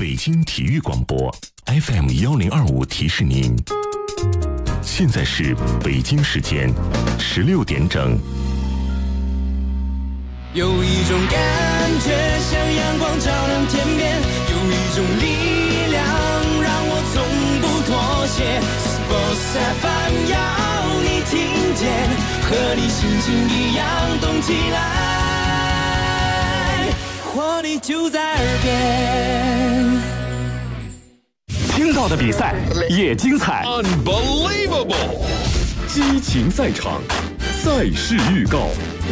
北京体育广播 FM1025提示您，现在是北京时间16点整。 有一种感觉像阳光照亮天边，有一种力量让我从不妥协。Sports FM 要你听见，和你心情一样动起来，活力就在耳边。 听到的比赛也精彩 Unbelievable 激情赛场，赛事预告。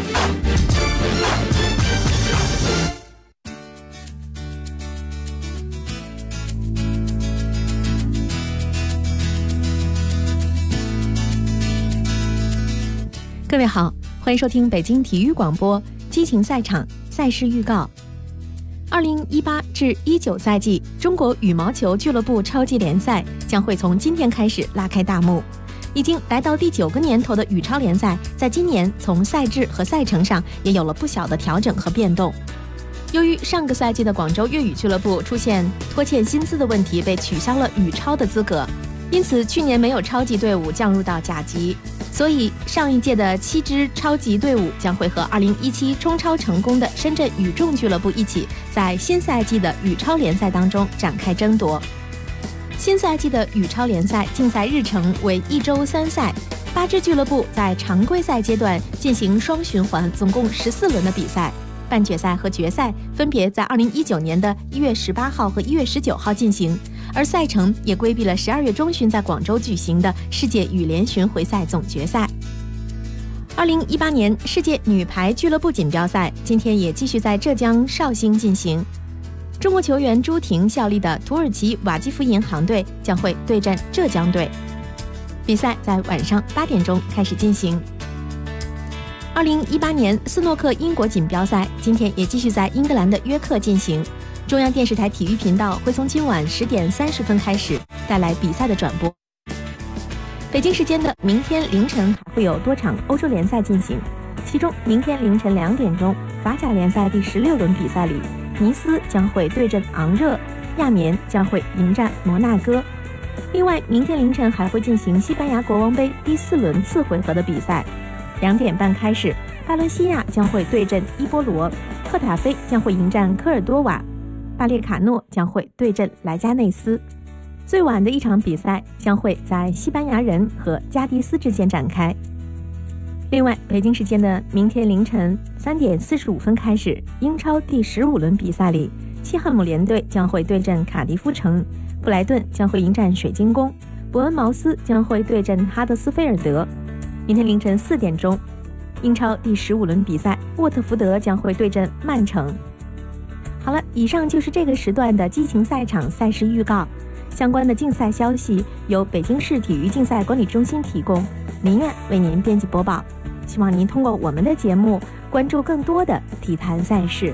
各位好，欢迎收听北京体育广播激情赛场赛事预告。2018至19赛季中国羽毛球俱乐部超级联赛将会从今天开始拉开大幕。已经来到第9个年头的羽超联赛，在今年从赛制和赛程上也有了不小的调整和变动。由于上个赛季的广州粤语俱乐部出现拖欠薪资的问题，被取消了羽超的资格，因此去年没有超级队伍降入到甲级。所以上一届的7支超级队伍将会和2017冲超成功的深圳羽众俱乐部一起，在新赛季的羽超联赛当中展开争夺。新赛季的羽超联赛竞赛日程为1周3赛，8支俱乐部在常规赛阶段进行双循环，总共14轮的比赛。半决赛和决赛分别在2019年的1月18号和1月19号进行，而赛程也规避了12月中旬在广州举行的世界羽联巡回赛总决赛。2018年世界女排俱乐部锦标赛今天也继续在浙江绍兴进行，中国球员朱婷效力的土耳其瓦基弗银行队将会对阵浙江队，比赛在晚上8点钟开始进行。2018年斯诺克英国锦标赛今天也继续在英格兰的约克进行，中央电视台体育频道会从今晚10点30分开始带来比赛的转播。北京时间的明天凌晨还会有多场欧洲联赛进行，其中明天凌晨2点钟，法甲联赛第16轮比赛里，尼斯将会对阵昂热，亚眠将会迎战摩纳哥。另外明天凌晨还会进行西班牙国王杯第4轮次回合的比赛，2点半开始，巴伦西亚将会对阵伊波罗，赫塔菲将会迎战科尔多瓦，巴列卡诺将会对阵莱加内斯。最晚的一场比赛将会在西班牙人和加迪斯之间展开。另外北京时间的明天凌晨3点45分开始，英超第15轮比赛里，西汉姆联队将会对阵卡迪夫城，布莱顿将会迎战水晶宫，伯恩茅斯将会对阵哈德斯菲尔德。明天凌晨4点钟，英超第15轮比赛，沃特福德将会对阵曼城。好了，以上就是这个时段的激情赛场赛事预告。相关的竞赛消息由北京市体育竞赛管理中心提供，民院为您编辑播报。希望您通过我们的节目关注更多的体坛赛事。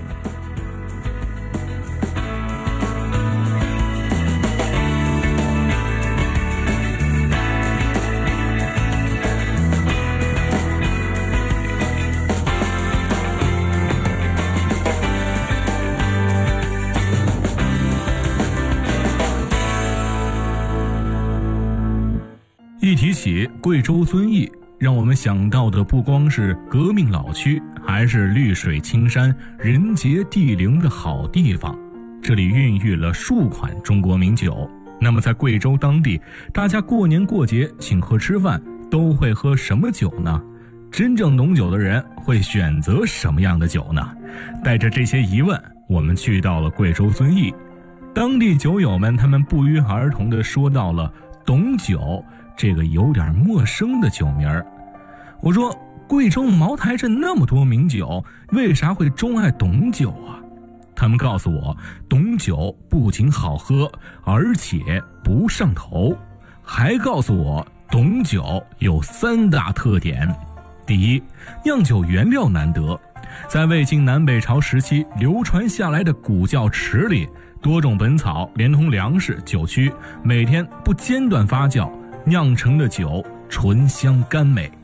一提起贵州遵义，让我们想到的不光是革命老区，还是绿水青山、人杰地灵的好地方。这里孕育了数款中国名酒。那么在贵州当地，大家过年过节请客吃饭都会喝什么酒呢？真正懂酒的人会选择什么样的酒呢？带着这些疑问，我们去到了贵州遵义。当地酒友们他们不约而同地说到了懂酒这个有点陌生的酒名儿。我说，贵州茅台镇那么多名酒，为啥会钟爱懂酒啊？他们告诉我，懂酒不仅好喝，而且不上头。还告诉我，懂酒有3大特点。第一，酿酒原料难得。在魏晋南北朝时期流传下来的古窖池里，多种本草连同粮食、酒曲，每天不间断发酵，酿成的酒醇香甘美。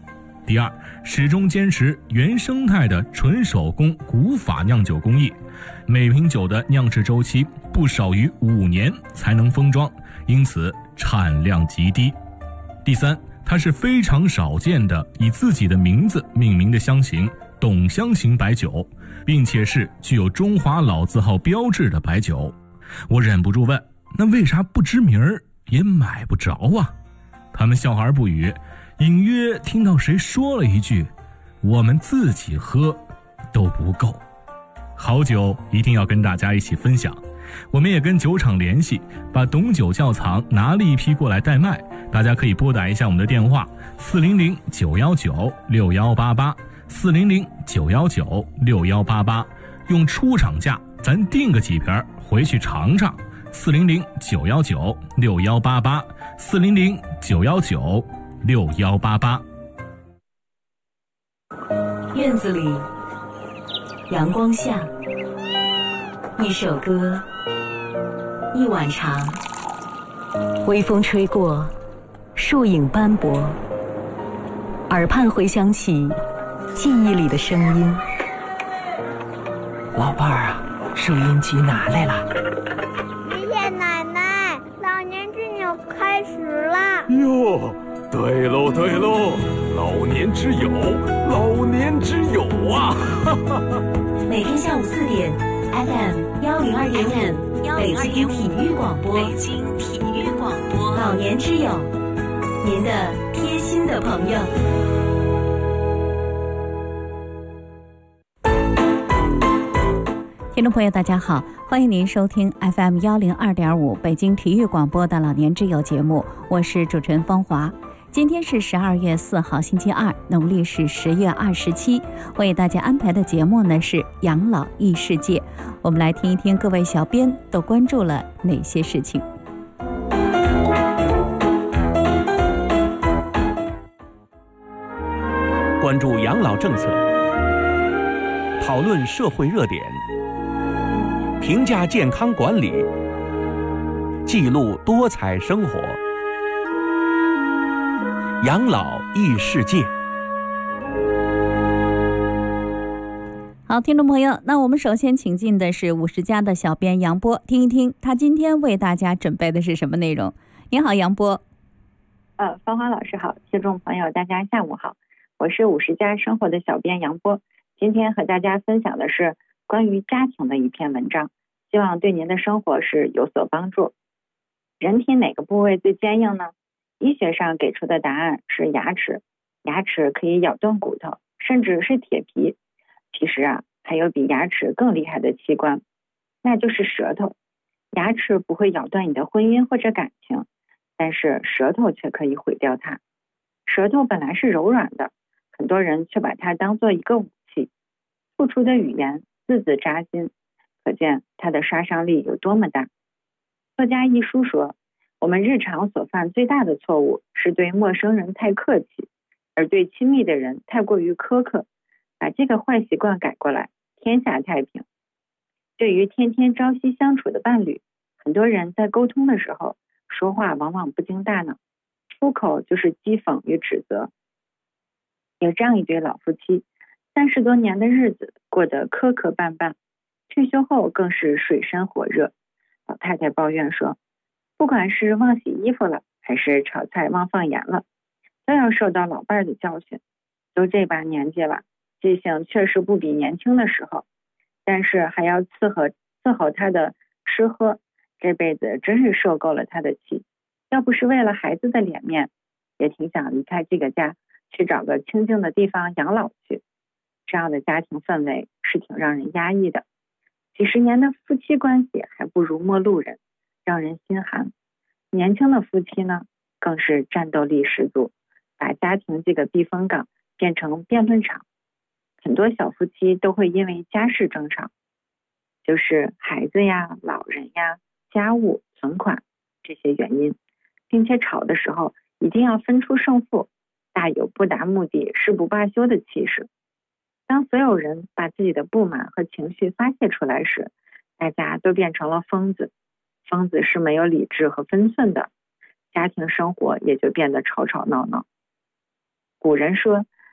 第二，始终坚持原生态的纯手工古法酿酒工艺，每瓶酒的酿制周期不少于5年才能封装，因此产量极低。第三，它是非常少见的以自己的名字命名的香型董香型白酒，并且是具有中华老字号标志的白酒。我忍不住问，那为啥不知名儿也买不着啊？他们笑而不语，隐约听到谁说了一句，我们自己喝都不够。好酒一定要跟大家一起分享，我们也跟酒厂联系，把董酒窖藏拿了一批过来代卖，大家可以拨打一下我们的电话400-919-6188 400-919-6188，用出厂价咱订个几瓶回去尝尝。400-919-6188 400-919-6188。 院子里，阳光下，一首歌，一碗茶，微风吹过，树影斑驳，耳畔回响起记忆里的声音。 老伴儿啊，收音机拿来了。 爷爷奶奶，老年之友开始啦！ 哟，对喽对喽，老年之友，老年之友啊！ 每天下午4点 ，FM 102.5，北京体育广播，北京体育广播，老年之友，您的贴心的朋友。 听众朋友大家好，欢迎您收听 FM 102.5北京体育广播的老年之友节目，我是主持人芳华。今天是12月4号星期二，农历是10月27，为大家安排的节目呢是养老异世界，我们来听一听各位小编都关注了哪些事情。 关注养老政策，讨论社会热点，评价健康管理，记录多彩生活，养老异世界。 好，听众朋友，那我们首先请进的是50家的小编杨波，听一听他今天为大家准备的是什么内容。你好，杨波。 芳华老师好，听众朋友大家下午好，我是50家生活的小编杨波，今天和大家分享的是关于家庭的一篇文章，希望对您的生活是有所帮助。人体哪个部位最坚硬呢？医学上给出的答案是牙齿，牙齿可以咬断骨头，甚至是铁皮。其实啊，还有比牙齿更厉害的器官，那就是舌头。牙齿不会咬断你的婚姻或者感情，但是舌头却可以毁掉它。舌头本来是柔软的，很多人却把它当作一个武器，吐出的语言字字扎心，可见它的杀伤力有多么大。作家一书说，我们日常所犯最大的错误是对陌生人太客气，而对亲密的人太过于苛刻。把这个坏习惯改过来，天下太平。对于天天朝夕相处的伴侣，很多人在沟通的时候说话往往不经大脑，出口就是讥讽与指责。有这样一对老夫妻，30多年的日子过得磕磕绊绊，退休后更是水深火热。老太太抱怨说，不管是忘洗衣服了，还是炒菜忘放盐了，都要受到老伴儿的教训。都这把年纪了，记性确实不比年轻的时候，但是还要伺候他的吃喝，这辈子真是受够了他的气。要不是为了孩子的脸面，也挺想离开这个家，去找个清静的地方养老去。这样的家庭氛围是挺让人压抑的。几十年的夫妻关系还不如陌路人，让人心寒。年轻的夫妻呢，更是战斗力十足，把家庭这个避风港变成辩论场。很多小夫妻都会因为家事争吵，就是孩子呀、老人呀、家务、存款这些原因，并且吵的时候一定要分出胜负，大有不达目的誓不罢休的气势。当所有人把自己的不满和情绪发泄出来时，大家都变成了疯子。疯子是没有理智和分寸的，家庭生活也就变得吵吵闹闹。古人说，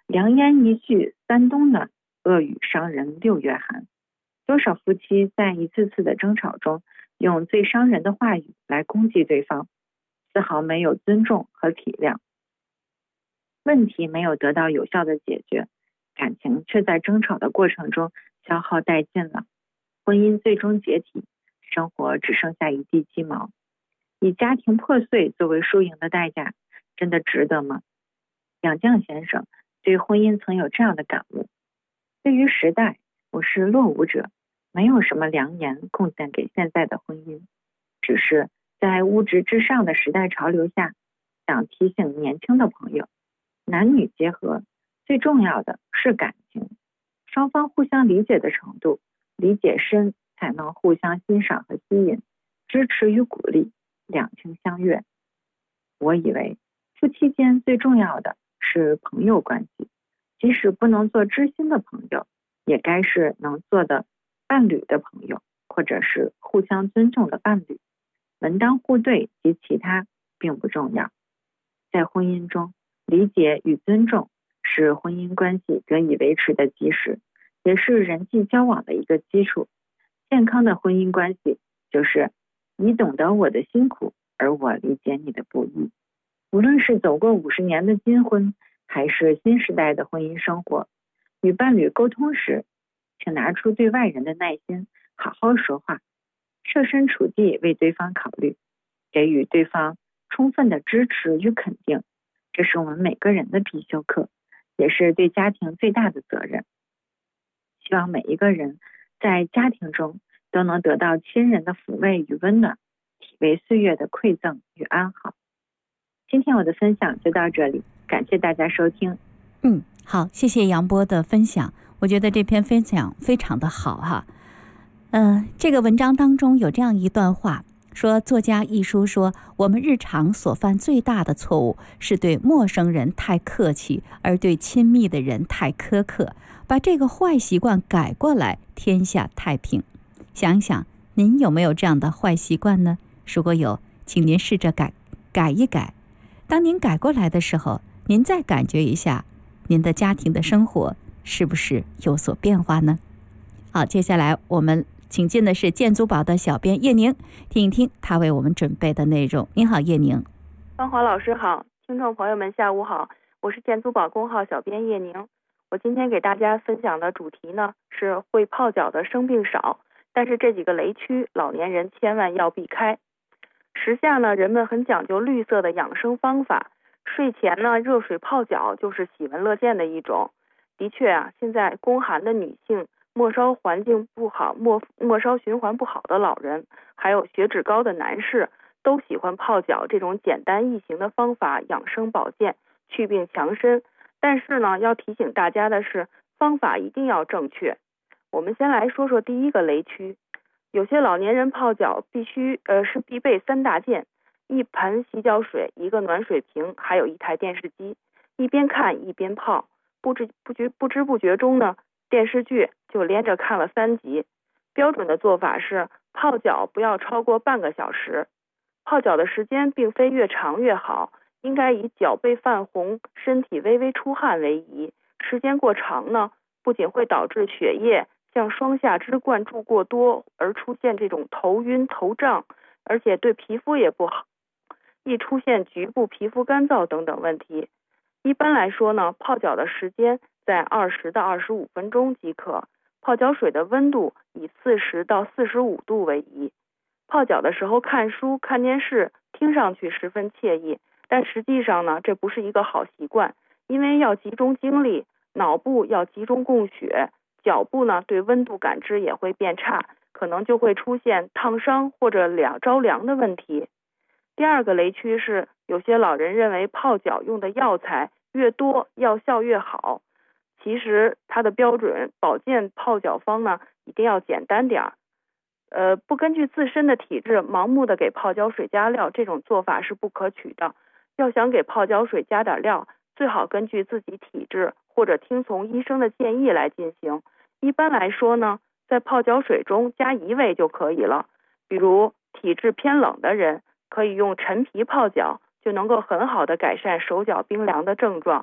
良言一句3冬暖，恶语伤人6月寒。多少夫妻在一次次的争吵中，用最伤人的话语来攻击对方，丝毫没有尊重和体谅。问题没有得到有效的解决，感情却在争吵的过程中消耗殆尽了，婚姻最终解体，生活只剩下一地鸡毛。以家庭破碎作为输赢的代价，真的值得吗？杨绛先生对婚姻曾有这样的感悟：对于时代，我是落伍者，没有什么良言贡献给现在的婚姻，只是在物质至上的时代潮流下，想提醒年轻的朋友，男女结合最重要的是感情，双方互相理解的程度，理解深才能互相欣赏和吸引，支持与鼓励，两情相悦。我以为夫妻间最重要的是朋友关系，即使不能做知心的朋友，也该是能做的伴侣的朋友，或者是互相尊重的伴侣。门当户对及其他并不重要。在婚姻中，理解与尊重是婚姻关系得以维持的基石，也是人际交往的一个基础。健康的婚姻关系就是你懂得我的辛苦，而我理解你的不易。无论是走过50年的金婚，还是新时代的婚姻生活，与伴侣沟通时，请拿出对外人的耐心，好好说话，设身处地为对方考虑，给予对方充分的支持与肯定。这是我们每个人的必修课，也是对家庭最大的责任。希望每一个人在家庭中都能得到亲人的抚慰与温暖，体味岁月的馈赠与安好。今天我的分享就到这里，感谢大家收听。 好，谢谢杨波的分享，我觉得这篇分享非常的好哈。这个文章当中有这样一段话，说作家一书说，我们日常所犯最大的错误是对陌生人太客气，而对亲密的人太苛刻，把这个坏习惯改过来，天下太平。想一想，您有没有这样的坏习惯呢？如果有，请您试着改一改。当您改过来的时候，您再感觉一下您的家庭的生活是不是有所变化呢？好，接下来我们请进的是建租宝的小编叶宁，听一听他为我们准备的内容。您好，叶宁。 芳华老师好，听众朋友们下午好，我是建租宝公号小编叶宁。我今天给大家分享的主题呢是会泡脚的生病少，但是这几个雷区老年人千万要避开。时下呢，人们很讲究绿色的养生方法，睡前呢热水泡脚就是喜闻乐见的一种。的确啊，现在宫寒的女性、末梢环境不好、末梢循环不好的老人，还有血脂高的男士，都喜欢泡脚这种简单易行的方法养生保健、祛病强身。但是呢，要提醒大家的是，方法一定要正确。我们先来说说第一个雷区。有些老年人泡脚是必备3大件：一盆洗脚水、一个暖水瓶，还有一台电视机。一边看一边泡，不知不觉中呢，电视剧就连着看了3集。标准的做法是泡脚不要超过半个小时。泡脚的时间并非越长越好，应该以脚背泛红、身体微微出汗为宜。时间过长呢，不仅会导致血液向双下肢灌注过多而出现这种头晕头胀，而且对皮肤也不好，易出现局部皮肤干燥等等问题。一般来说呢，泡脚的时间在20到25分钟即可，泡脚水的温度以40到45度为宜。泡脚的时候看书看电视听上去十分惬意，但实际上呢，这不是一个好习惯，因为要集中精力，脑部要集中供血，脚部呢对温度感知也会变差，可能就会出现烫伤或者着凉的问题。第二个雷区是，有些老人认为泡脚用的药材越多药效越好，其实它的标准保健泡脚方呢一定要简单点不根据自身的体质盲目的给泡脚水加料，这种做法是不可取的。要想给泡脚水加点料，最好根据自己体质或者听从医生的建议来进行。一般来说呢，在泡脚水中加1味就可以了。比如体质偏冷的人，可以用陈皮泡脚，就能够很好的改善手脚冰凉的症状。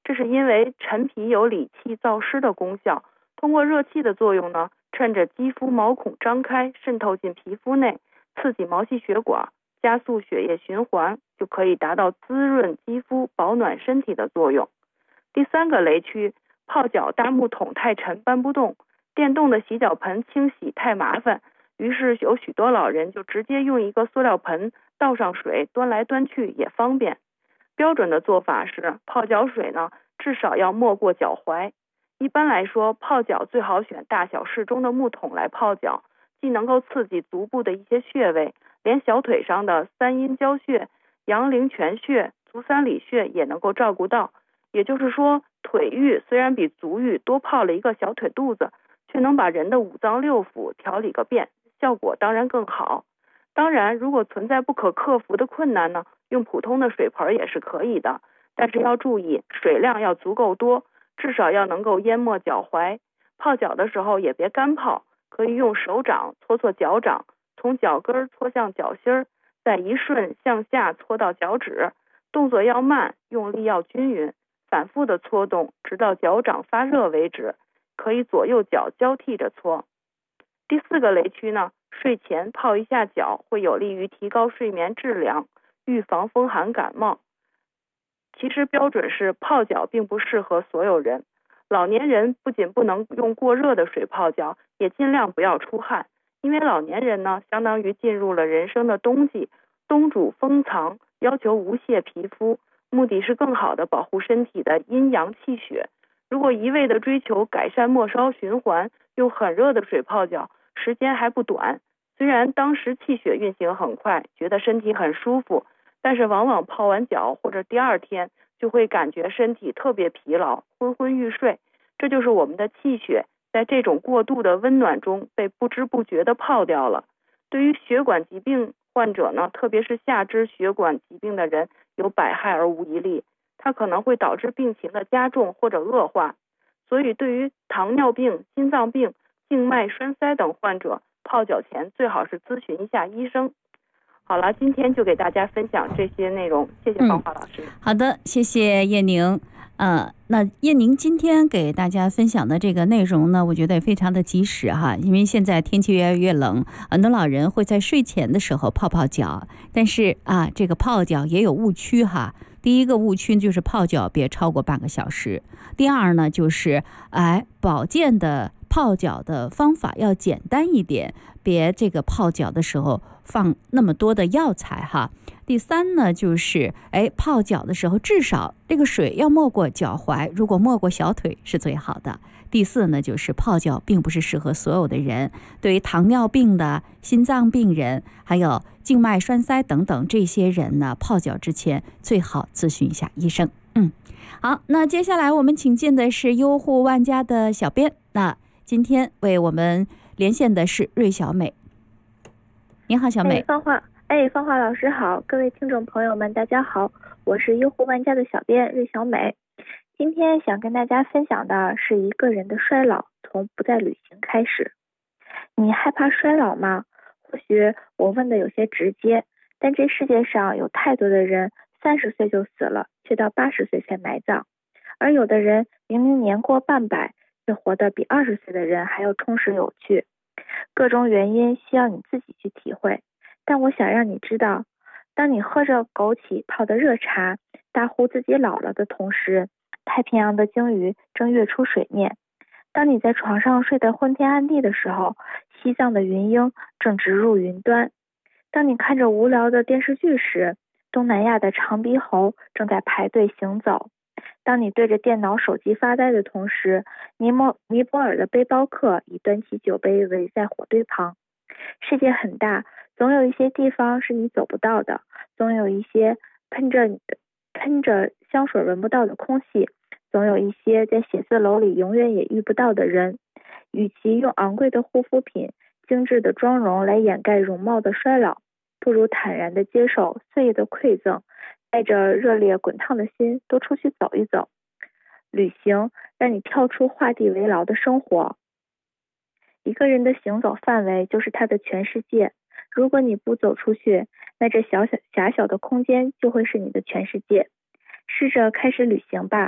这是因为陈皮有理气燥湿的功效，通过热气的作用呢，趁着肌肤毛孔张开，渗透进皮肤内，刺激毛细血管，加速血液循环，就可以达到滋润肌肤、保暖身体的作用。第3个雷区，泡脚大木桶太沉搬不动，电动的洗脚盆清洗太麻烦，于是有许多老人就直接用一个塑料盆倒上水，端来端去也方便。标准的做法是泡脚水呢，至少要没过脚踝。一般来说，泡脚最好选大小适中的木桶来泡脚，既能够刺激足部的一些穴位，连小腿上的三阴交穴、阳陵泉穴、足三里穴也能够照顾到。也就是说，腿浴虽然比足浴多泡了一个小腿肚子，却能把人的五脏六腑调理个遍，效果当然更好。当然，如果存在不可克服的困难呢，用普通的水盆也是可以的，但是要注意水量要足够多，至少要能够淹没脚踝。泡脚的时候也别干泡，可以用手掌搓搓脚掌，从脚跟搓向脚心儿，再一顺向下搓到脚趾，动作要慢，用力要均匀，反复的搓动，直到脚掌发热为止，可以左右脚交替着搓。第4个雷区呢，睡前泡一下脚会有利于提高睡眠质量，预防风寒感冒。其实标准是泡脚并不适合所有人，老年人不仅不能用过热的水泡脚，也尽量不要出汗，因为老年人呢，相当于进入了人生的冬季，冬主封藏，要求无泄皮肤，目的是更好的保护身体的阴阳气血。如果一味的追求改善末梢循环，用很热的水泡脚，时间还不短，虽然当时气血运行很快，觉得身体很舒服，但是往往泡完脚或者第2天就会感觉身体特别疲劳，昏昏欲睡。这就是我们的气血在这种过度的温暖中被不知不觉的泡掉了。对于血管疾病患者呢，特别是下肢血管疾病的人，有百害而无一利，它可能会导致病情的加重或者恶化。所以对于糖尿病、心脏病、静脉栓塞等患者，泡脚前最好是咨询一下医生。好了，今天就给大家分享这些内容，谢谢芳华老师。 好的，谢谢叶宁。那叶宁今天给大家分享的这个内容呢，我觉得也非常的及时哈，因为现在天气越来越冷，很多老人会在睡前的时候泡泡脚，但是这个泡脚也有误区哈。第一个误区就是泡脚别超过半个小时，第二呢就是保健的泡脚的方法要简单一点，别这个泡脚的时候放那么多的药材哈。第3呢就是泡脚的时候至少这个水要没过脚踝，如果没过小腿是最好的。第4呢就是泡脚并不是适合所有的人，对于糖尿病的、心脏病人还有静脉栓塞等等这些人呢，泡脚之前最好咨询一下医生。好，那接下来我们请进的是优护万家的小编，那今天为我们连线的是芮小美。你好，小美。 芳华老师好，各位听众朋友们大家好，我是优护万家的小编芮小美。今天想跟大家分享的是一个人的衰老从不再旅行开始。你害怕衰老吗？或许我问的有些直接，但这世界上有太多的人30岁就死了，却到80岁才埋葬，而有的人明明年过半百，却活得比20岁的人还要充实有趣。各种原因需要你自己去体会，但我想让你知道，当你喝着枸杞泡的热茶，大呼自己老了的同时，太平洋的鲸鱼正跃出水面。当你在床上睡得昏天暗地的时候，西藏的云鹰正直入云端。当你看着无聊的电视剧时，东南亚的长鼻猴正在排队行走。当你对着电脑手机发呆的同时，尼泊尔的背包客已端起酒杯围在火堆旁。世界很大，总有一些地方是你走不到的，总有一些喷着香水闻不到的空气，总有一些在写字楼里永远也遇不到的人。与其用昂贵的护肤品、精致的妆容来掩盖容貌的衰老，不如坦然地接受岁月的馈赠，带着热烈滚烫的心多出去走一走。旅行让你跳出画地为牢的生活。一个人的行走范围就是他的全世界，如果你不走出去，那这狭小的空间就会是你的全世界。试着开始旅行吧，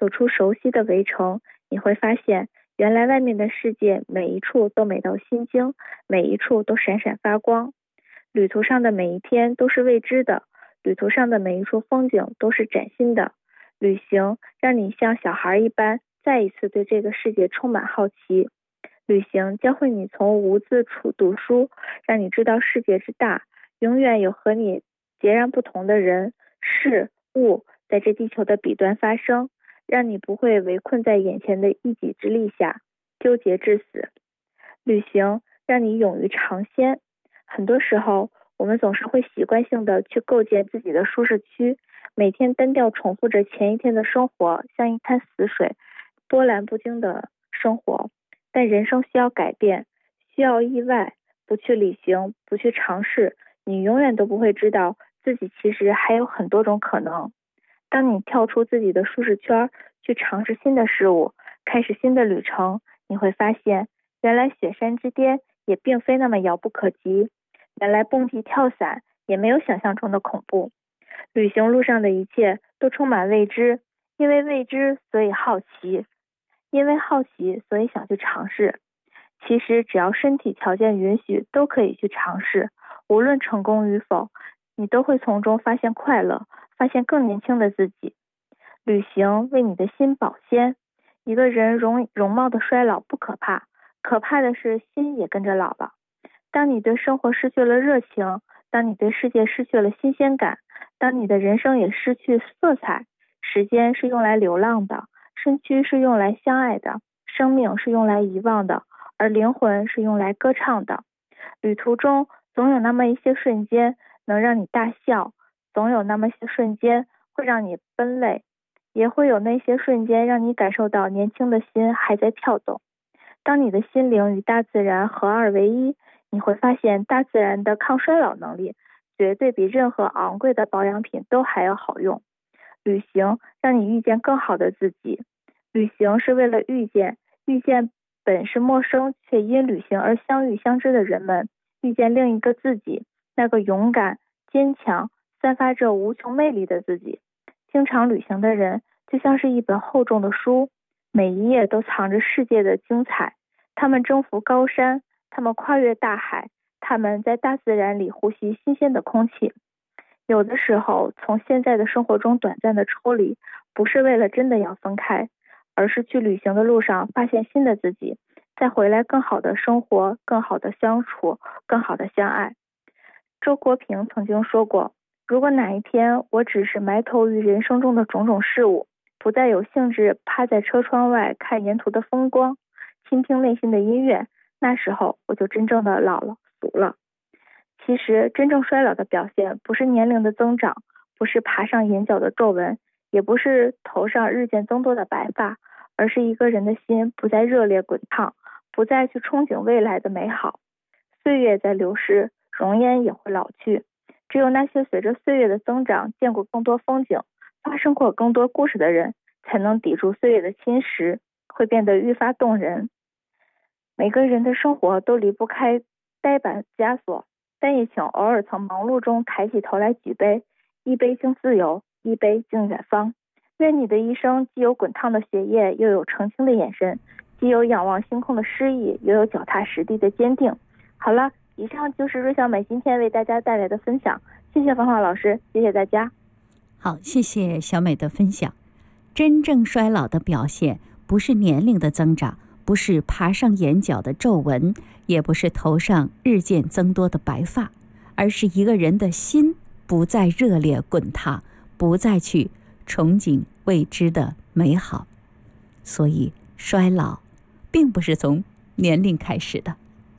走出熟悉的围城，你会发现原来外面的世界每一处都美到心惊，每一处都闪闪发光。旅途上的每一天都是未知的，旅途上的每一处风景都是崭新的。旅行让你像小孩一般再一次对这个世界充满好奇，旅行教会你从无字处读书，让你知道世界之大，永远有和你截然不同的人事物在这地球的彼端发生，让你不会围困在眼前的一己之力下纠结致死。旅行让你勇于尝鲜，很多时候我们总是会习惯性的去构建自己的舒适区，每天单调重复着前一天的生活，像一滩死水，波澜不惊的生活。但人生需要改变，需要意外，不去旅行，不去尝试，你永远都不会知道自己其实还有很多种可能。当你跳出自己的舒适圈，去尝试新的事物，开始新的旅程，你会发现原来雪山之巅也并非那么遥不可及，原来蹦极跳伞也没有想象中的恐怖。旅行路上的一切都充满未知，因为未知所以好奇，因为好奇所以想去尝试。其实只要身体条件允许，都可以去尝试，无论成功与否，你都会从中发现快乐，发现更年轻的自己。旅行为你的心保鲜。一个人容貌的衰老不可怕，可怕的是心也跟着老了。当你对生活失去了热情，当你对世界失去了新鲜感，当你的人生也失去色彩，时间是用来流浪的，身躯是用来相爱的，生命是用来遗忘的，而灵魂是用来歌唱的。旅途中总有那么一些瞬间能让你大笑，总有那么些瞬间会让你奔泪，也会有那些瞬间让你感受到年轻的心还在跳动。当你的心灵与大自然合二为一，你会发现大自然的抗衰老能力绝对比任何昂贵的保养品都还要好用。旅行让你遇见更好的自己，旅行是为了遇见本是陌生却因旅行而相遇相知的人们，遇见另一个自己，那个勇敢坚强散发着无穷魅力的自己。经常旅行的人就像是一本厚重的书，每一页都藏着世界的精彩。他们征服高山，他们跨越大海，他们在大自然里呼吸新鲜的空气。有的时候从现在的生活中短暂的抽离，不是为了真的要分开，而是去旅行的路上发现新的自己，再回来更好的生活，更好的相处，更好的相爱。周国平曾经说过，如果哪一天我只是埋头于人生中的种种事物，不再有兴致趴在车窗外看沿途的风光，倾听内心的音乐，那时候我就真正的老了，俗了。其实真正衰老的表现，不是年龄的增长，不是爬上眼角的皱纹，也不是头上日渐增多的白发，而是一个人的心不再热烈滚烫，不再去憧憬未来的美好。岁月在流逝，容颜也会老去，只有那些随着岁月的增长，见过更多风景，发生过更多故事的人，才能抵住岁月的侵蚀，会变得愈发动人。每个人的生活都离不开呆板枷锁，但也请偶尔从忙碌中抬起头来举杯，一杯敬自由，一杯敬远方。愿你的一生既有滚烫的血液，又有澄清的眼神，既有仰望星空的诗意，又有脚踏实地的坚定。好了，以上就是瑞小美今天为大家带来的分享，谢谢芳华老师，谢谢大家。 好，谢谢小美的分享。真正衰老的表现，不是年龄的增长，不是爬上眼角的皱纹，也不是头上日渐增多的白发，而是一个人的心不再热烈滚烫，不再去憧憬未知的美好。所以衰老并不是从年龄开始的。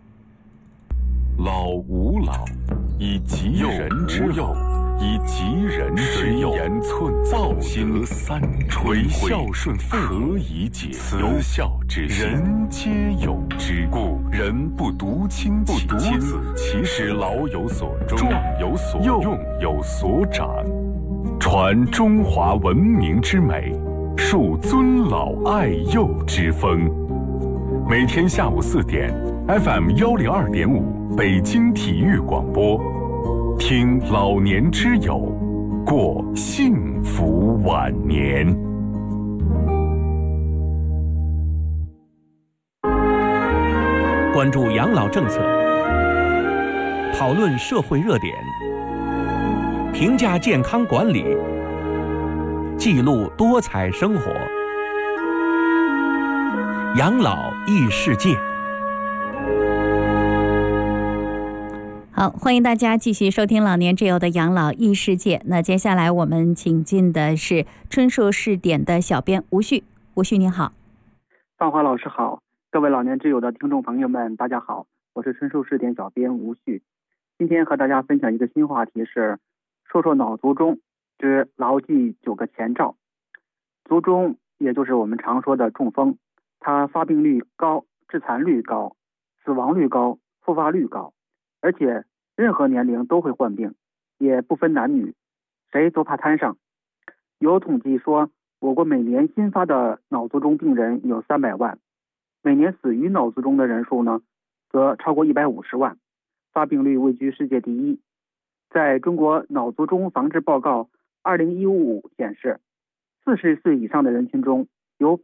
老吾老以及人之幼，以及人之幼，言寸造心三垂孝顺父何以解慈孝之心，人皆有之。故人不独亲其亲，使老有所终，壮有所用，有所长。传中华文明之美，树尊老爱幼之风。每天下午4点 FM 102.5北京体育广播，听老年之友，过幸福晚年。 关注养老政策，讨论社会热点，评价健康管理，记录多彩生活。养老异世界。 好，欢迎大家继续收听老年之友的养老异世界。那接下来我们请进的是春树试点的小编吴旭。吴旭你好。 芳华老师好，各位老年之友的听众朋友们大家好，我是春树试点小编吴旭。今天和大家分享一个新话题，是说说脑卒中之牢记9个前兆。卒中也就是我们常说的中风，它发病率高，致残率高，死亡率高，复发率高，而且任何年龄都会患病，也不分男女，谁都怕摊上。有统计说，我国每年新发的脑卒中病人有300万，每年死于脑卒中的人数呢，则超过150万，发病率位居世界第一。在中国脑卒中防治报告2015显示，40岁以上的人群中有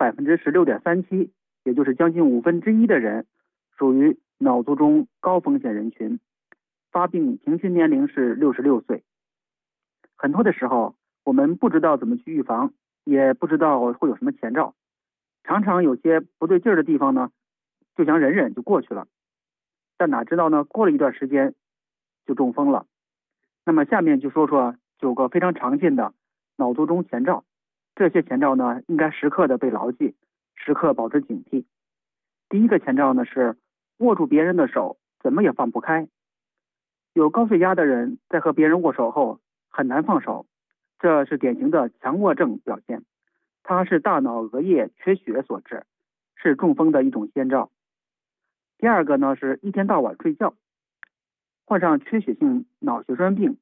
16.37%， 也就是将近1/5的人属于脑卒中高风险人群，发病平均年龄是66岁。很多的时候我们不知道怎么去预防，也不知道会有什么前兆，常常有些不对劲儿的地方呢，就想忍忍就过去了，但哪知道呢，过了一段时间就中风了。那么下面就说说9个非常常见的脑卒中前兆，这些前兆呢，应该时刻的被牢记，时刻保持警惕。第一个前兆呢，是握住别人的手怎么也放不开。有高血压的人在和别人握手后很难放手，这是典型的强握症表现，它是大脑额叶缺血所致，是中风的一种先兆。第二个呢，是一天到晚睡觉。患上缺血性脑血栓病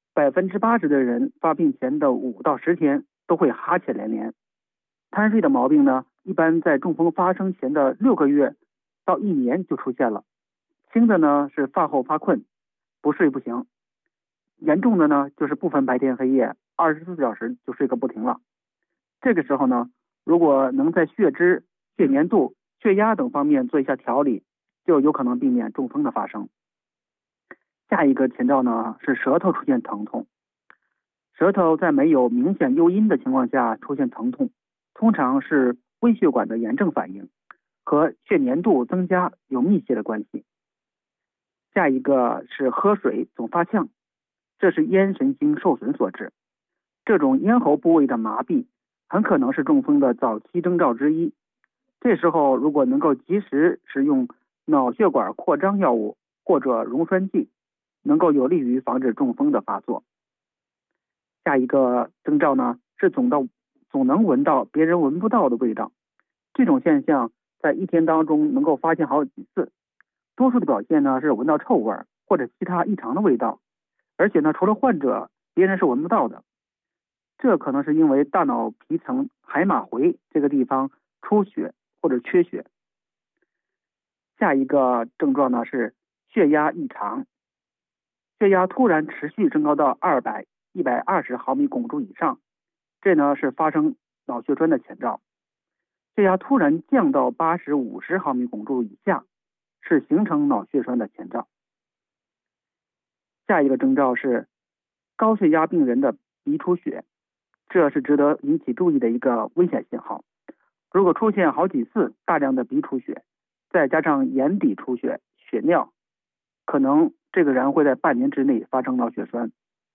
，80%的人发病前的5到10天都会哈欠连连。贪睡的毛病呢，一般在中风发生前的6个月到1年就出现了。轻的呢是饭后发困，不睡不行；严重的呢就是不分白天黑夜，24小时就睡个不停了。这个时候呢，如果能在血脂、血粘度、血压等方面做一下调理，就有可能避免中风的发生。下一个前兆呢，是舌头出现疼痛。舌头在没有明显诱因的情况下出现疼痛，通常是微血管的炎症反应，和血粘度增加有密切的关系。下一个是喝水总发呛，这是咽神经受损所致。这种咽喉部位的麻痹很可能是中风的早期征兆之一。这时候如果能够及时使用脑血管扩张药物或者溶栓剂，能够有利于防止中风的发作。下一个征兆呢，是总能闻到别人闻不到的味道。这种现象在一天当中能够发现好几次，多数的表现呢是闻到臭味或者其他异常的味道，而且呢除了患者，别人是闻不到的。这可能是因为大脑皮层海马回这个地方出血或者缺血。下一个症状呢是血压异常，血压突然持续升高到200、120毫米汞柱以上，这呢是发生脑血栓的前兆。血压突然降到80、50毫米汞柱以下，是形成脑血栓的前兆。下一个征兆是高血压病人的鼻出血，这是值得引起注意的一个危险信号。如果出现好几次大量的鼻出血，再加上眼底出血、血尿，可能这个人会在半年之内发生脑血栓。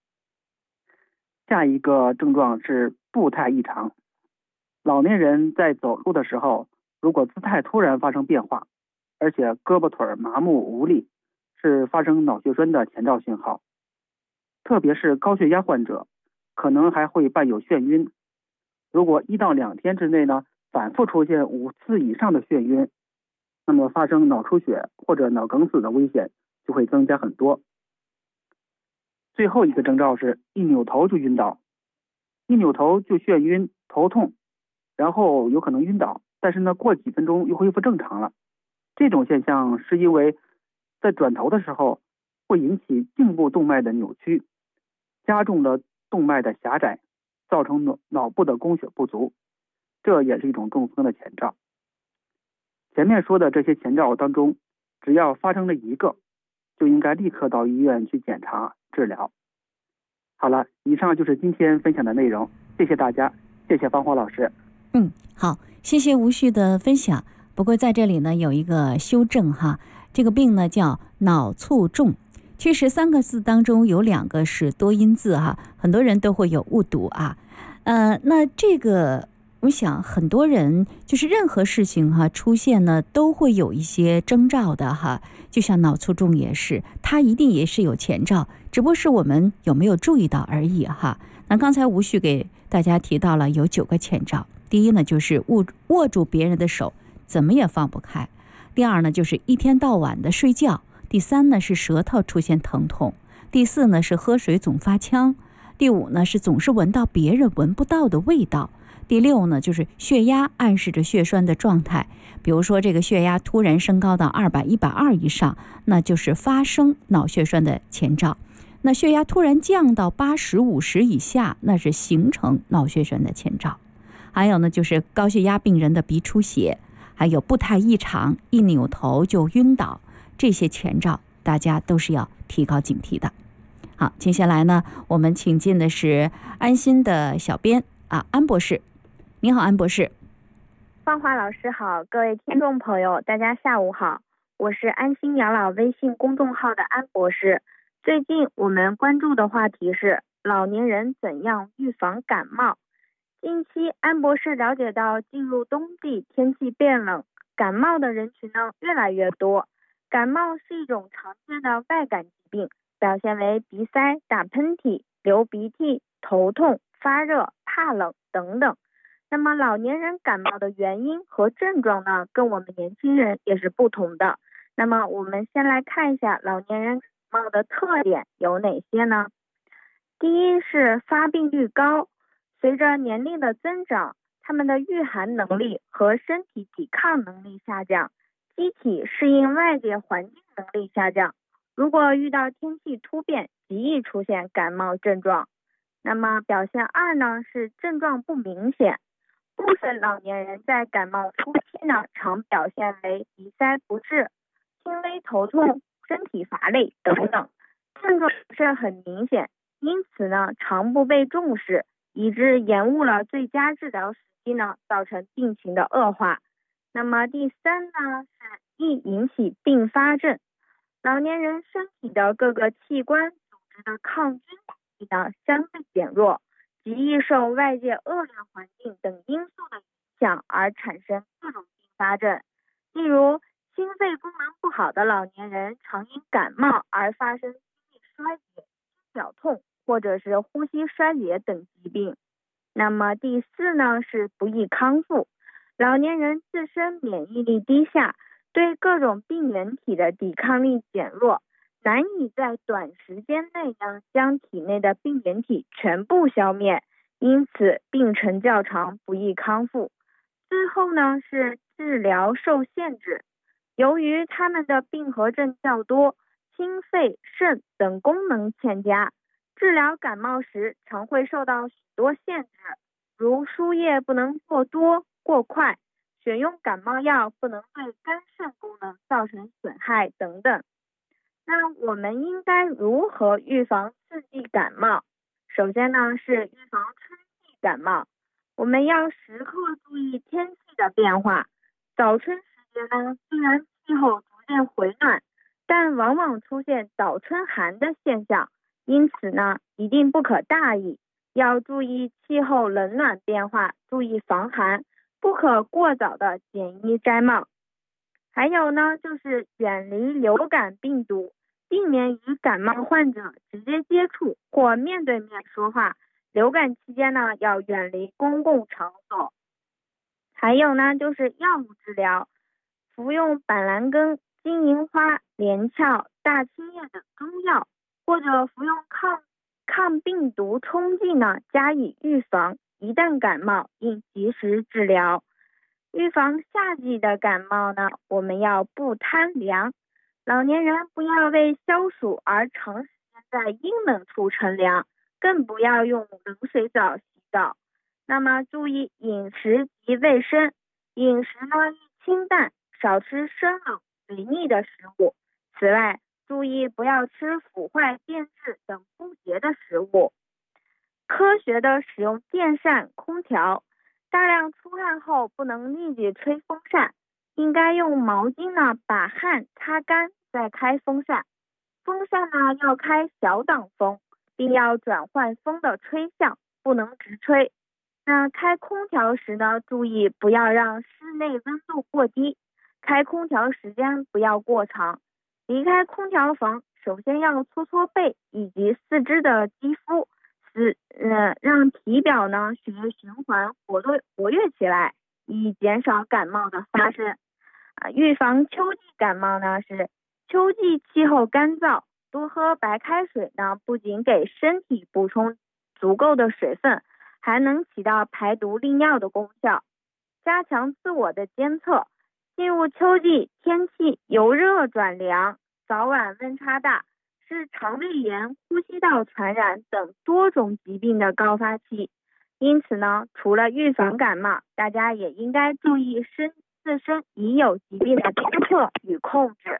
下一个症状是步态异常。老年人在走路的时候，如果姿态突然发生变化，而且胳膊腿麻木无力，是发生脑血栓的前兆信号。特别是高血压患者，可能还会伴有眩晕。如果1到2天之内呢，反复出现5次以上的眩晕，那么发生脑出血或者脑梗死的危险就会增加很多。最后一个征兆是一扭头就晕倒，一扭头就眩晕、头痛，然后有可能晕倒，但是呢过几分钟又恢复正常了。这种现象是因为在转头的时候会引起颈部动脉的扭曲，加重了动脉的狭窄，造成脑部的供血不足，这也是一种中风的前兆。前面说的这些前兆当中， 只要发生了一个，就应该立刻到医院去检查治疗。好了，以上就是今天分享的内容，谢谢大家，谢谢芳华老师。 好，谢谢吴旭的分享。不过在这里呢有一个修正哈，这个病呢叫脑卒中，其实3个字当中有2个是多音字哈，很多人都会有误读啊。那这个我想很多人就是任何事情哈出现呢都会有一些征兆的哈，就像脑卒中也是，它一定也是有前兆，只不过是我们有没有注意到而已哈。那刚才吴旭给大家提到了有9个前兆，第一呢就是握住别人的手怎么也放不开，第二呢就是一天到晚的睡觉，第三呢是舌头出现疼痛，第四呢是喝水总发呛，第5呢是总是闻到别人闻不到的味道，第6呢就是血压暗示着血栓的状态，比如说这个血压突然升高到200、120以上，那就是发生脑血栓的前兆。那血压突然降到80、50以下，那是形成脑血栓的前兆。还有呢就是高血压病人的鼻出血，还有步态异常，一扭头就晕倒，这些前兆大家都是要提高警惕的。好，接下来呢我们请进的是安心的小编安博士。你好，安博士。 芳华老师好，各位听众朋友大家下午好，我是安心养老微信公众号的安博士。最近我们关注的话题是老年人怎样预防感冒。近期安博士了解到，进入冬季天气变冷，感冒的人群呢越来越多。感冒是一种常见的外感疾病，表现为鼻塞、打喷嚏、流鼻涕、头痛、发热、怕冷等等。那么老年人感冒的原因和症状呢，跟我们年轻人也是不同的。那么我们先来看一下老年人感冒的特点有哪些呢？第一是发病率高，随着年龄的增长，他们的御寒能力和身体抵抗能力下降，机体适应外界环境能力下降。如果遇到天气突变，极易出现感冒症状。那么表现2呢是症状不明显。部分老年人在感冒初期呢，常表现为鼻塞不治、轻微头痛、身体乏累等等，症状不是很明显，因此呢常不被重视，以致延误了最佳治疗时机呢，造成病情的恶化。那么第3呢是易引起并发症。老年人身体的各个器官组织的抗菌能力呢相对减弱，极易受外界恶劣环境等因素的影响而产生各种并发症。例如心肺功能不好的老年人常因感冒而发生心力衰竭、心绞痛或者是呼吸衰竭等疾病。那么第4呢是不易康复。老年人自身免疫力低下，对各种病原体的抵抗力减弱，难以在短时间内呢将体内的病原体全部消灭，因此病程较长，不易康复。最后呢是治疗受限制。由于他们的并合症较多，心肺、肾等功能欠佳，治疗感冒时常会受到许多限制，如输液不能过多过快，选用感冒药不能对肝肾功能造成损害等等。那我们应该如何预防四季感冒？首先呢是预防春季感冒，我们要时刻注意天气的变化。早春时节呢，虽然气候逐渐回暖，但往往出现早春寒的现象，因此呢一定不可大意，要注意气候冷暖变化，注意防寒，不可过早的减衣摘帽。还有呢就是远离流感病毒，避免与感冒患者直接接触或面对面说话。流感期间呢要远离公共场所。还有呢就是药物治疗，服用板蓝根、金银花、连翘、大青叶等中药，或者服用抗病毒冲剂呢加以预防，一旦感冒应及时治疗。预防夏季的感冒呢，我们要不贪凉，老年人不要为消暑而长时间在阴冷处乘凉，更不要用冷水澡洗澡。那么注意饮食及卫生，饮食呢宜清淡，少吃生冷、 水腻的食物。此外，注意不要吃腐坏、变质等不洁的食物。科学的使用电扇、空调，大量出汗后不能立即吹风扇，应该用毛巾呢把汗擦干再开风扇。风扇呢要开小挡风，并要转换风的吹向，不能直吹。那开空调时呢，注意不要让室内温度过低，开空调时间不要过长。离开空调房，首先要搓搓背以及四肢的肌肤，让体表呢血液循环活跃起来，以减少感冒的发生。预防秋季感冒呢是秋季气候干燥，多喝白开水呢，不仅给身体补充足够的水分，还能起到排毒利尿的功效。加强自我的监测，进入秋季，天气由热转凉，早晚温差大，是肠胃炎、呼吸道传染等多种疾病的高发期。因此呢，除了预防感冒，大家也应该注意自身已有疾病的监测与控制。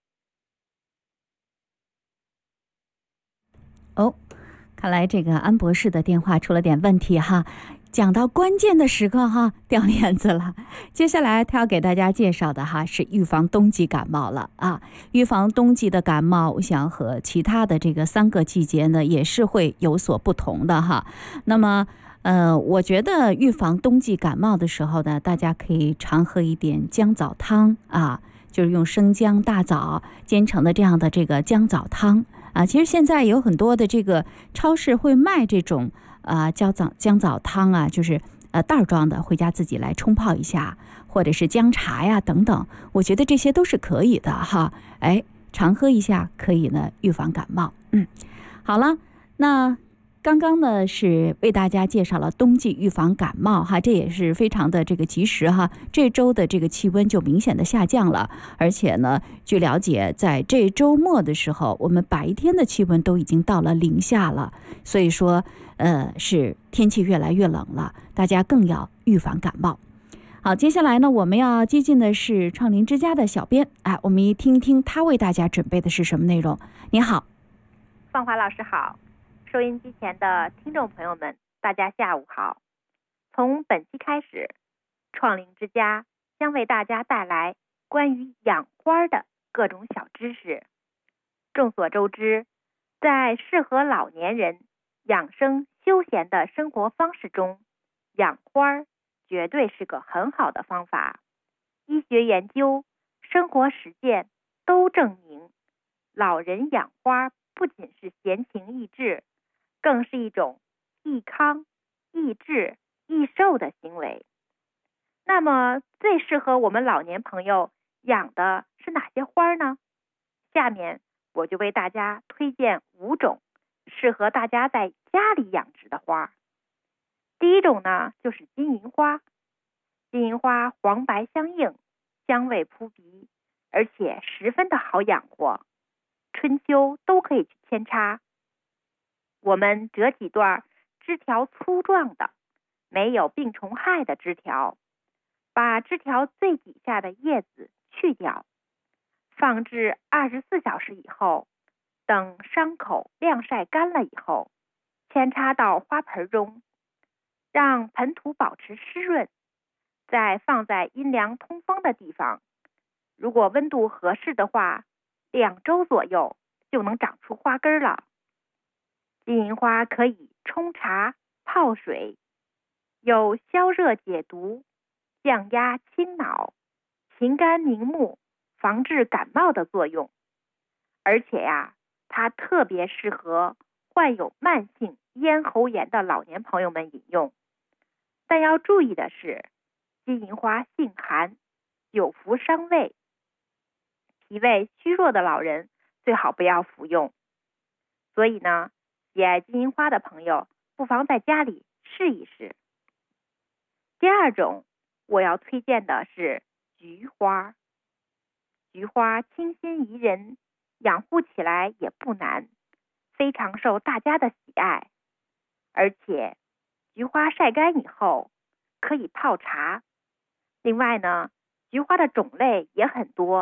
看来这个安博士的电话出了点问题哈，讲到关键的时刻哈，掉链子了。接下来他要给大家介绍的哈是预防冬季感冒了啊。预防冬季的感冒，我想和其他的这个3个季节呢也是会有所不同的哈。那么我觉得预防冬季感冒的时候呢，大家可以常喝一点姜枣汤啊，就是用生姜、大枣煎成的这样的这个姜枣汤啊。其实现在有很多的这个超市会卖这种姜枣汤啊，就是袋装的，回家自己来冲泡一下，或者是姜茶呀等等，我觉得这些都是可以的哈。常喝一下可以呢预防感冒。好了，那刚刚呢是为大家介绍了冬季预防感冒哈，这也是非常的这个及时哈。这周的这个气温就明显的下降了，而且呢，据了解，在这周末的时候，我们白天的气温都已经到了0下了，所以说是天气越来越冷了，大家更要预防感冒。好，接下来呢，我们要接近的是创林之家的小编，我们一听一听他为大家准备的是什么内容。你好， 芳华老师好。收音机前的听众朋友们，大家下午好。从本期开始，创林之家将为大家带来关于养花的各种小知识。众所周知，在适合老年人养生休闲的生活方式中，养花绝对是个很好的方法。医学研究、生活实践都证明，老人养花不仅是闲情逸致，更是一种益康、益智、益寿的行为。那么最适合我们老年朋友养的是哪些花呢？下面我就为大家推荐5种适合大家在家里养殖的花。第一种呢，就是金银花。金银花黄白相映，香味扑鼻，而且十分的好养活，春秋都可以去扦插。我们折几段枝条粗壮的、没有病虫害的枝条，把枝条最底下的叶子去掉，放置24小时以后，等伤口晾晒干了以后，扦插到花盆中，让盆土保持湿润，再放在阴凉通风的地方。如果温度合适的话，2周左右就能长出花根了。金银花可以冲茶、泡水，有消热解毒、降压清脑、清肝明目、防治感冒的作用。而且它特别适合患有慢性咽喉炎的老年朋友们饮用。但要注意的是，金银花性寒，久服伤胃，脾胃虚弱的老人最好不要服用。所以呢，喜爱金银花的朋友不妨在家里试一试。第2种我要推荐的是菊花。菊花清新宜人，养护起来也不难，非常受大家的喜爱。而且菊花晒干以后可以泡茶。另外呢，菊花的种类也很多，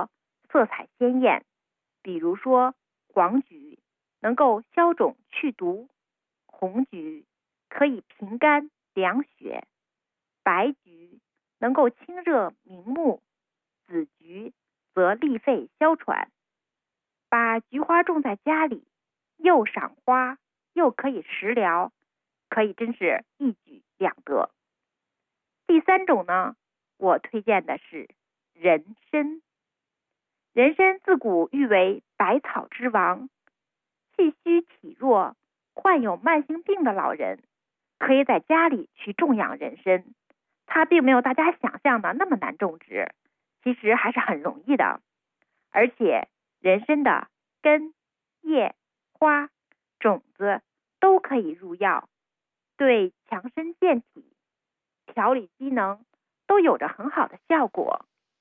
色彩鲜艳，比如说黄菊能够消肿去毒，红菊可以平肝凉血，白菊能够清热明目，紫菊则利肺消喘。把菊花种在家里，又赏花又可以食疗，可以真是一举两得。第3种呢，我推荐的是人参。人参自古誉为百草之王，气虚体弱、患有慢性病的老人可以在家里去种养人参。它并没有大家想象的那么难种植，其实还是很容易的。而且人参的根、叶、花、种子都可以入药，对强身健体、调理机能都有着很好的效果。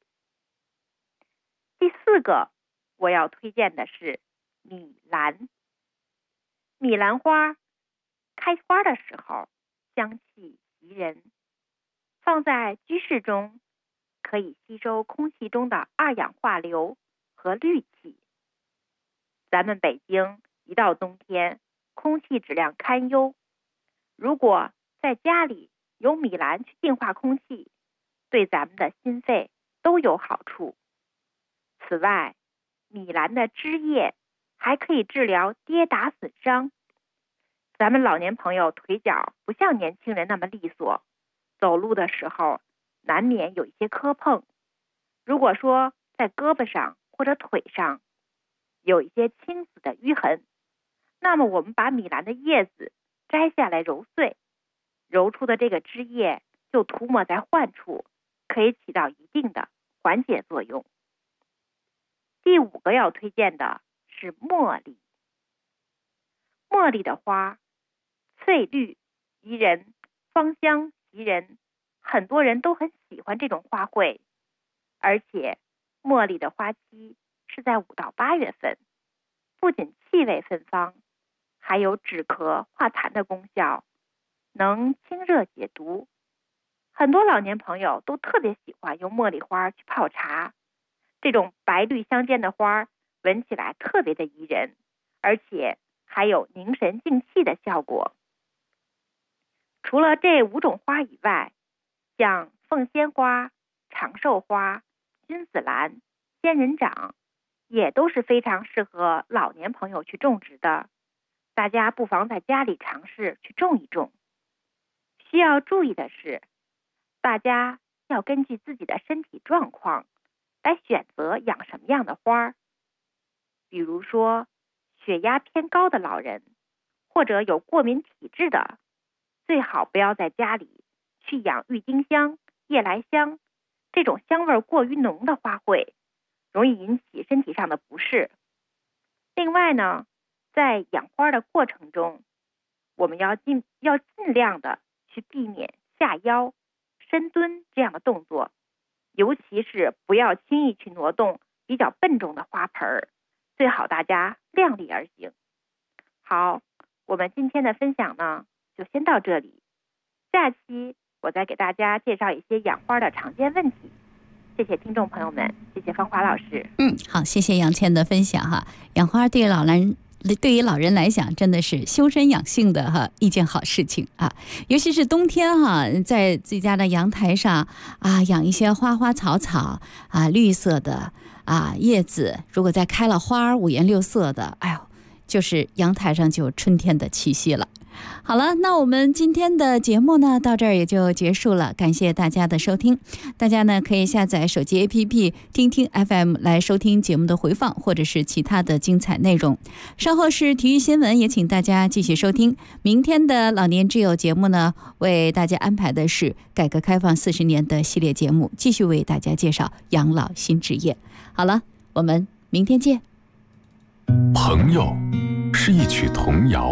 第4个我要推荐的是米兰。米兰花开花的时候香气袭人，放在居室中可以吸收空气中的二氧化硫和氯气。咱们北京一到冬天，空气质量堪忧，如果在家里有米兰去净化空气，对咱们的心肺都有好处。此外，米兰的枝叶还可以治疗跌打损伤。咱们老年朋友腿脚不像年轻人那么利索，走路的时候难免有一些磕碰。如果说在胳膊上或者腿上有一些青紫的淤痕，那么我们把米兰的叶子摘下来揉碎，揉出的这个汁液就涂抹在患处，可以起到一定的缓解作用。第5个要推荐的是茉莉。茉莉的花翠绿宜人，芳香袭人，很多人都很喜欢这种花卉。而且茉莉的花期是在5到8月份，不仅气味芬芳，还有止咳化痰的功效，能清热解毒。很多老年朋友都特别喜欢用茉莉花去泡茶，这种白绿相间的花闻起来特别的宜人，而且还有凝神静气的效果。除了这5种花以外，像凤仙花、长寿花、君子兰、仙人掌也都是非常适合老年朋友去种植的，大家不妨在家里尝试去种一种。需要注意的是，大家要根据自己的身体状况来选择养什么样的花。比如说血压偏高的老人，或者有过敏体质的，最好不要在家里去养郁金香、夜来香这种香味过于浓的花卉，容易引起身体上的不适。另外呢，在养花的过程中，我们要尽量的去避免下腰、深蹲这样的动作，尤其是不要轻易去挪动比较笨重的花盆，最好大家量力而行。好，我们今天的分享呢就先到这里，下期我再给大家介绍一些养花的常见问题。谢谢听众朋友们，谢谢芳华老师。 好，谢谢杨倩的分享哈。养花对于老人来讲，真的是修身养性的一件好事情啊。尤其是冬天在自己家的阳台上养一些花花草草绿色的叶子，如果再开了花五颜六色的，哎呦，就是阳台上就有春天的气息了。好了，那我们今天的节目呢到这儿也就结束了，感谢大家的收听。大家呢可以下载手机 APP 听听 FM 来收听节目的回放，或者是其他的精彩内容。稍后是体育新闻，也请大家继续收听。明天的老年之友节目呢，为大家安排的是改革开放40年的系列节目，继续为大家介绍养老新职业。好了，我们明天见。 朋友是一曲童谣，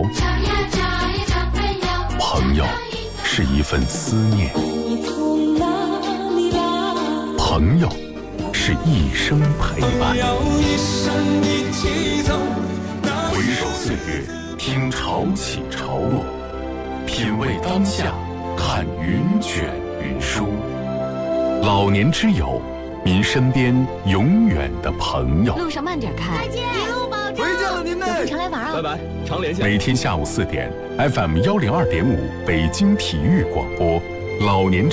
朋友是一份思念，朋友是一生陪伴。回首岁月，听潮起潮落，品味当下，看云卷云舒。老年之友， 您身边永远的朋友。 路上慢点开。 再见，一路保重。 回见了您呢。 有空常来玩啊。 拜拜，常联系。 每天下午4点 ，FM102.5北京体育广播，老年